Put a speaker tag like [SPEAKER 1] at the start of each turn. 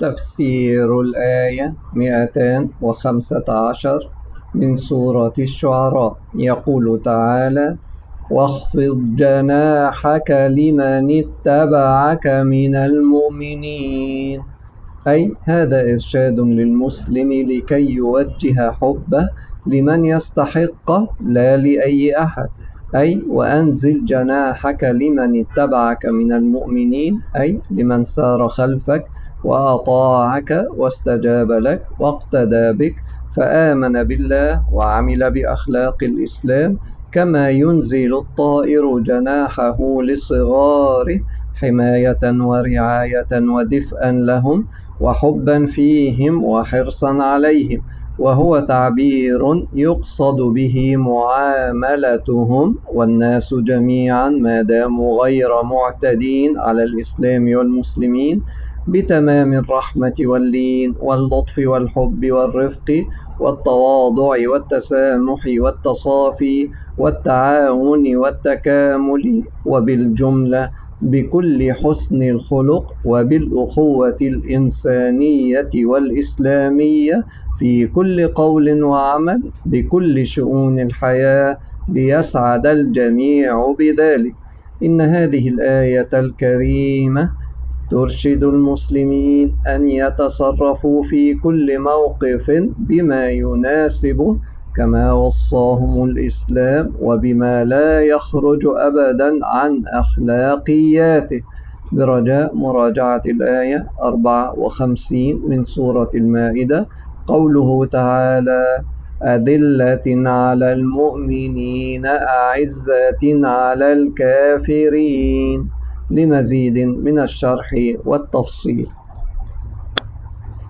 [SPEAKER 1] تفسير الآية 215 من سورة الشعراء. يقول تعالى: واخفض جناحك لمن اتبعك من المؤمنين. أي هذا إرشاد للمسلم لكي يوجه حبه لمن يستحقه لا لأي أحد. أي وأنزل جناحك لمن اتبعك من المؤمنين، أي لمن سار خلفك وأطاعك واستجاب لك واقتدى بك فآمن بالله وعمل بأخلاق الإسلام، كما ينزل الطائر جناحه لصغاره حماية ورعاية ودفئا لهم وحبا فيهم وحرصا عليهم، وهو تعبير يقصد به معاملتهم والناس جميعا ما داموا غير معتدين على الإسلام والمسلمين بتمام الرحمة واللين واللطف والحب والرفق والتواضع والتسامح والتصافي والتعاون والتكامل، وبالجملة بكل حسن الخلق وبالأخوة الإنسانية والإسلامية في كل قول وعمل بكل شؤون الحياة ليسعد الجميع بذلك. إن هذه الآية الكريمة ترشد المسلمين أن يتصرفوا في كل موقف بما يناسبه كما وصاهم الإسلام، وبما لا يخرج أبدا عن أخلاقياته. برجاء مراجعة الآية 54 من سورة المائدة. قوله تعالى: أذلة على المؤمنين أعزة على الكافرين، لمزيد من الشرح والتفصيل.